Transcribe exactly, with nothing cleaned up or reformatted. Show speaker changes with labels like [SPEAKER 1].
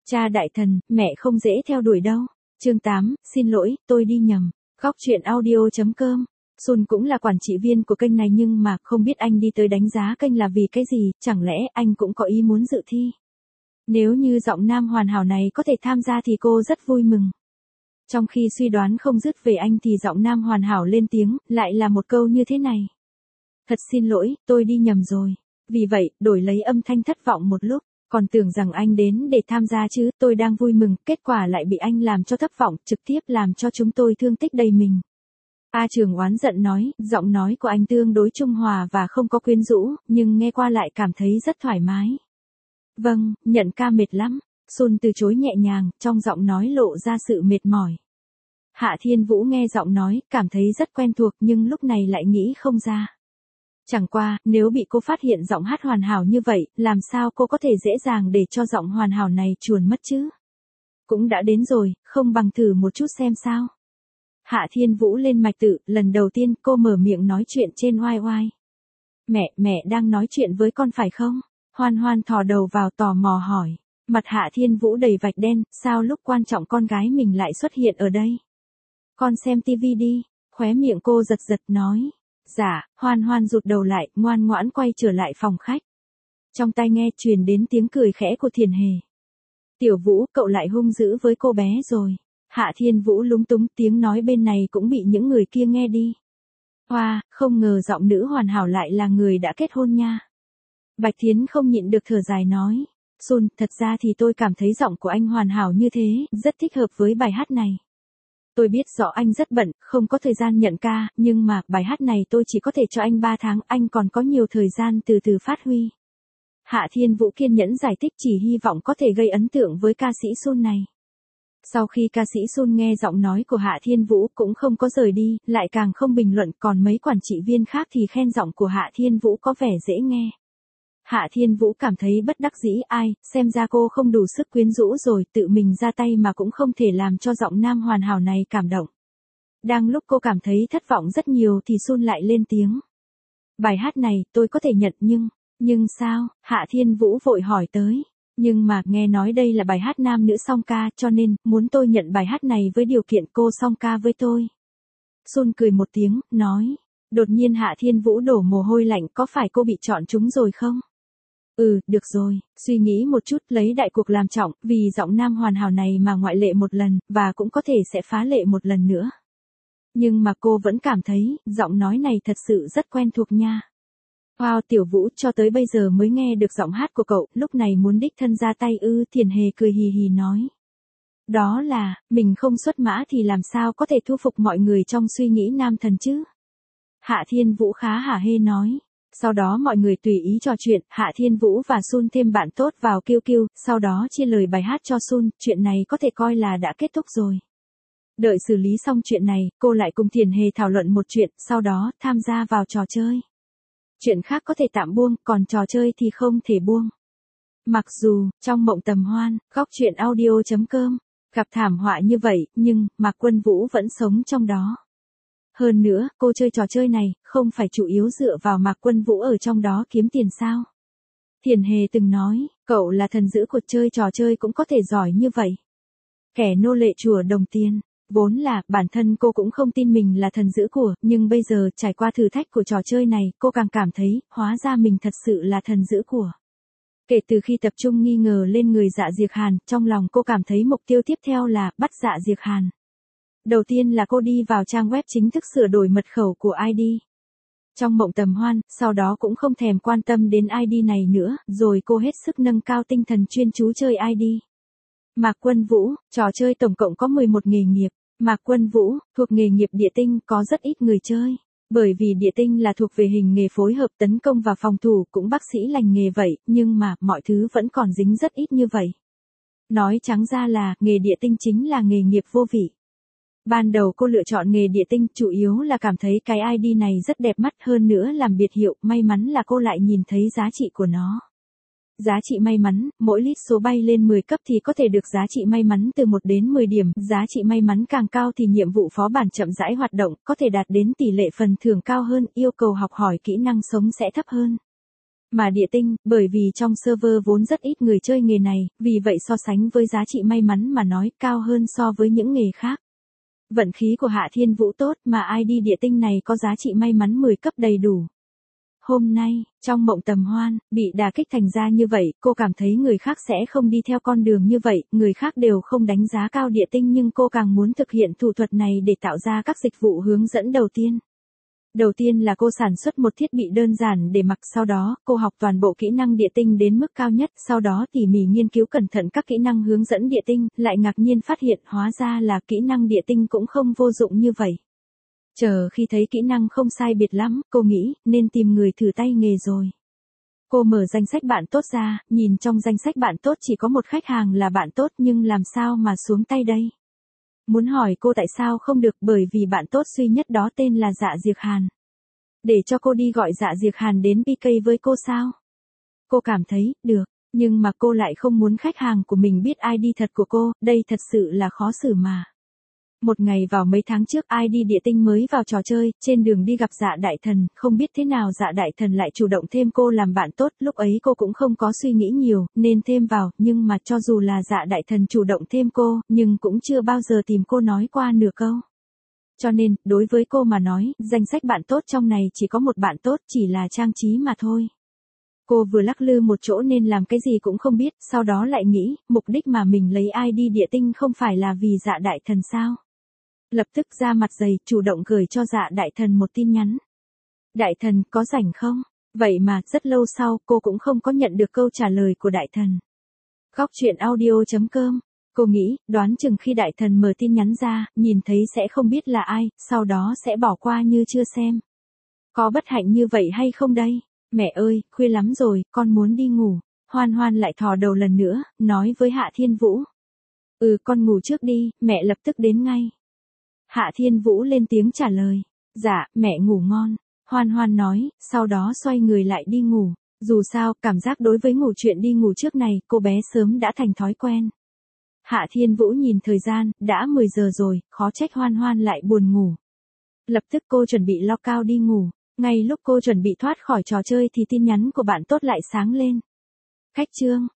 [SPEAKER 1] Cha đại thần, mẹ không dễ theo đuổi đâu. Chương tám, xin lỗi, tôi đi nhầm. Góc truyện audio chấm com. Sun cũng là quản trị viên của kênh này nhưng mà không biết anh đi tới đánh giá kênh là vì cái gì, chẳng lẽ anh cũng có ý muốn dự thi. Nếu như giọng nam hoàn hảo này có thể tham gia thì cô rất vui mừng. Trong khi suy đoán không dứt về anh thì giọng nam hoàn hảo lên tiếng, lại là một câu như thế này. Thật xin lỗi, tôi đi nhầm rồi. Vì vậy, đổi lấy âm thanh thất vọng một lúc, còn tưởng rằng anh đến để tham gia chứ, tôi đang vui mừng, kết quả lại bị anh làm cho thất vọng, trực tiếp làm cho chúng tôi thương tích đầy mình. A Trường oán giận nói, giọng nói của anh tương đối trung hòa và không có quyến rũ, nhưng nghe qua lại cảm thấy rất thoải mái. Vâng, nhận ca mệt lắm. Sun từ chối nhẹ nhàng, trong giọng nói lộ ra sự mệt mỏi. Hạ Thiên Vũ nghe giọng nói, cảm thấy rất quen thuộc nhưng lúc này lại nghĩ không ra. Chẳng qua, nếu bị cô phát hiện giọng hát hoàn hảo như vậy, làm sao cô có thể dễ dàng để cho giọng hoàn hảo này chuồn mất chứ? Cũng đã đến rồi, không bằng thử một chút xem sao. Hạ Thiên Vũ lên mạch tự, lần đầu tiên cô mở miệng nói chuyện trên oai oai. Mẹ, mẹ đang nói chuyện với con phải không? Hoan Hoan thò đầu vào tò mò hỏi. Mặt Hạ Thiên Vũ đầy vạch đen, sao lúc quan trọng con gái mình lại xuất hiện ở đây? Con xem tivi đi, khóe miệng cô giật giật nói. Dạ, Hoan Hoan rụt đầu lại, ngoan ngoãn quay trở lại phòng khách. Trong tai nghe truyền đến tiếng cười khẽ của Thiền Hề. Tiểu Vũ, cậu lại hung dữ với cô bé rồi. Hạ Thiên Vũ lúng túng, tiếng nói bên này cũng bị những người kia nghe đi. Hoa, không ngờ giọng nữ hoàn hảo lại là người đã kết hôn nha. Bạch Thiến không nhịn được thở dài nói. Sun, thật ra thì tôi cảm thấy giọng của anh hoàn hảo như thế, rất thích hợp với bài hát này. Tôi biết rõ anh rất bận, không có thời gian nhận ca, nhưng mà bài hát này tôi chỉ có thể cho anh ba tháng, anh còn có nhiều thời gian từ từ phát huy. Hạ Thiên Vũ kiên nhẫn giải thích, chỉ hy vọng có thể gây ấn tượng với ca sĩ Sun này. Sau khi ca sĩ Sun nghe giọng nói của Hạ Thiên Vũ cũng không có rời đi, lại càng không bình luận, còn mấy quản trị viên khác thì khen giọng của Hạ Thiên Vũ có vẻ dễ nghe. Hạ Thiên Vũ cảm thấy bất đắc dĩ, ai, xem ra cô không đủ sức quyến rũ rồi, tự mình ra tay mà cũng không thể làm cho giọng nam hoàn hảo này cảm động. Đang lúc cô cảm thấy thất vọng rất nhiều thì Sun lại lên tiếng. Bài hát này, tôi có thể nhận nhưng, nhưng sao, Hạ Thiên Vũ vội hỏi tới. Nhưng mà, nghe nói đây là bài hát nam nữ song ca, cho nên, muốn tôi nhận bài hát này với điều kiện cô song ca với tôi. Sun cười một tiếng, nói. Đột nhiên Hạ Thiên Vũ đổ mồ hôi lạnh, có phải cô bị chọn trúng rồi không? Ừ, được rồi, suy nghĩ một chút, lấy đại cuộc làm trọng, vì giọng nam hoàn hảo này mà ngoại lệ một lần, và cũng có thể sẽ phá lệ một lần nữa. Nhưng mà cô vẫn cảm thấy, giọng nói này thật sự rất quen thuộc nha. Wow, Tiểu Vũ, cho tới bây giờ mới nghe được giọng hát của cậu, lúc này muốn đích thân ra tay ư? Thiền Hề cười hì hì nói. Đó là, mình không xuất mã thì làm sao có thể thu phục mọi người trong suy nghĩ nam thần chứ? Hạ Thiên Vũ khá hả hê nói. Sau đó mọi người tùy ý trò chuyện, Hạ Thiên Vũ và Sun thêm bạn tốt vào Q Q, sau đó chia lời bài hát cho Sun, chuyện này có thể coi là đã kết thúc rồi. Đợi xử lý xong chuyện này, cô lại cùng Thiền Hề thảo luận một chuyện, sau đó tham gia vào trò chơi. Chuyện khác có thể tạm buông, còn trò chơi thì không thể buông. Mặc dù, trong mộng tầm hoan, góc truyện audio chấm com, gặp thảm họa như vậy, nhưng, Mạc Quân Vũ vẫn sống trong đó. Hơn nữa, cô chơi trò chơi này, không phải chủ yếu dựa vào Mạc Quân Vũ ở trong đó kiếm tiền sao? Thiền Hề từng nói, cậu là thần dữ của chơi trò chơi cũng có thể giỏi như vậy. Kẻ nô lệ chùa đồng tiền. Vốn là, bản thân cô cũng không tin mình là thần dữ của, nhưng bây giờ, trải qua thử thách của trò chơi này, cô càng cảm thấy, hóa ra mình thật sự là thần dữ của. Kể từ khi tập trung nghi ngờ lên người Dạ Diệc Hàn, trong lòng cô cảm thấy mục tiêu tiếp theo là, bắt Dạ Diệc Hàn. Đầu tiên là cô đi vào trang web chính thức sửa đổi mật khẩu của i đê. Trong mộng tầm hoan, sau đó cũng không thèm quan tâm đến i đê này nữa, rồi cô hết sức nâng cao tinh thần chuyên chú chơi i đê. Mạc Quân Vũ, trò chơi tổng cộng có mười một nghề nghiệp. Mạc Quân Vũ, thuộc nghề nghiệp địa tinh, có rất ít người chơi. Bởi vì địa tinh là thuộc về hình nghề phối hợp tấn công và phòng thủ, cũng bác sĩ lành nghề vậy, nhưng mà, mọi thứ vẫn còn dính rất ít như vậy. Nói trắng ra là, nghề địa tinh chính là nghề nghiệp vô vị. Ban đầu cô lựa chọn nghề địa tinh, chủ yếu là cảm thấy cái i đê này rất đẹp mắt, hơn nữa làm biệt hiệu, may mắn là cô lại nhìn thấy giá trị của nó. Giá trị may mắn, mỗi lít số bay lên mười cấp thì có thể được giá trị may mắn từ một đến mười điểm, giá trị may mắn càng cao thì nhiệm vụ phó bản chậm rãi hoạt động, có thể đạt đến tỷ lệ phần thưởng cao hơn, yêu cầu học hỏi kỹ năng sống sẽ thấp hơn. Mà địa tinh, bởi vì trong server vốn rất ít người chơi nghề này, vì vậy so sánh với giá trị may mắn mà nói cao hơn so với những nghề khác. Vận khí của Hạ Thiên Vũ tốt mà i đê địa tinh này có giá trị may mắn mười cấp đầy đủ. Hôm nay, trong mộng tầm hoan, bị đả kích thành ra như vậy, cô cảm thấy người khác sẽ không đi theo con đường như vậy, người khác đều không đánh giá cao địa tinh nhưng cô càng muốn thực hiện thủ thuật này để tạo ra các dịch vụ hướng dẫn đầu tiên. Đầu tiên là cô sản xuất một thiết bị đơn giản để mặc, sau đó, cô học toàn bộ kỹ năng địa tinh đến mức cao nhất, sau đó tỉ mỉ nghiên cứu cẩn thận các kỹ năng hướng dẫn địa tinh, lại ngạc nhiên phát hiện hóa ra là kỹ năng địa tinh cũng không vô dụng như vậy. Chờ khi thấy kỹ năng không sai biệt lắm, cô nghĩ, nên tìm người thử tay nghề rồi. Cô mở danh sách bạn tốt ra, nhìn trong danh sách bạn tốt chỉ có một khách hàng là bạn tốt nhưng làm sao mà xuống tay đây? Muốn hỏi cô tại sao không được bởi vì bạn tốt duy nhất đó tên là Dạ Diệc Hàn. Để cho cô đi gọi Dạ Diệc Hàn đến pê ca với cô sao? Cô cảm thấy, được, nhưng mà cô lại không muốn khách hàng của mình biết i đê thật của cô, đây thật sự là khó xử mà. Một ngày vào mấy tháng trước i đê địa tinh mới vào trò chơi, trên đường đi gặp Dạ Đại Thần, không biết thế nào Dạ Đại Thần lại chủ động thêm cô làm bạn tốt, lúc ấy cô cũng không có suy nghĩ nhiều, nên thêm vào, nhưng mà cho dù là Dạ Đại Thần chủ động thêm cô, nhưng cũng chưa bao giờ tìm cô nói qua nửa câu. Cho nên, đối với cô mà nói, danh sách bạn tốt trong này chỉ có một bạn tốt, chỉ là trang trí mà thôi. Cô vừa lắc lư một chỗ nên làm cái gì cũng không biết, sau đó lại nghĩ, mục đích mà mình lấy i đê địa tinh không phải là vì Dạ Đại Thần sao? Lập tức ra mặt dày, chủ động gửi cho Dạ Đại Thần một tin nhắn. Đại Thần, có rảnh không? Vậy mà, rất lâu sau, cô cũng không có nhận được câu trả lời của Đại Thần. Góc truyện audio chấm com. Cô nghĩ, đoán chừng khi Đại Thần mở tin nhắn ra, nhìn thấy sẽ không biết là ai, sau đó sẽ bỏ qua như chưa xem. Có bất hạnh như vậy hay không đây? Mẹ ơi, khuya lắm rồi, con muốn đi ngủ. Hoan Hoan lại thò đầu lần nữa, nói với Hạ Thiên Vũ. Ừ, con ngủ trước đi, mẹ lập tức đến ngay. Hạ Thiên Vũ lên tiếng trả lời. Dạ, mẹ ngủ ngon. Hoan Hoan nói, sau đó xoay người lại đi ngủ. Dù sao, cảm giác đối với ngủ chuyện đi ngủ trước này, cô bé sớm đã thành thói quen. Hạ Thiên Vũ nhìn thời gian, đã mười giờ rồi, khó trách Hoan Hoan lại buồn ngủ. Lập tức cô chuẩn bị log out đi ngủ. Ngay lúc cô chuẩn bị thoát khỏi trò chơi thì tin nhắn của bạn tốt lại sáng lên. Khách trương,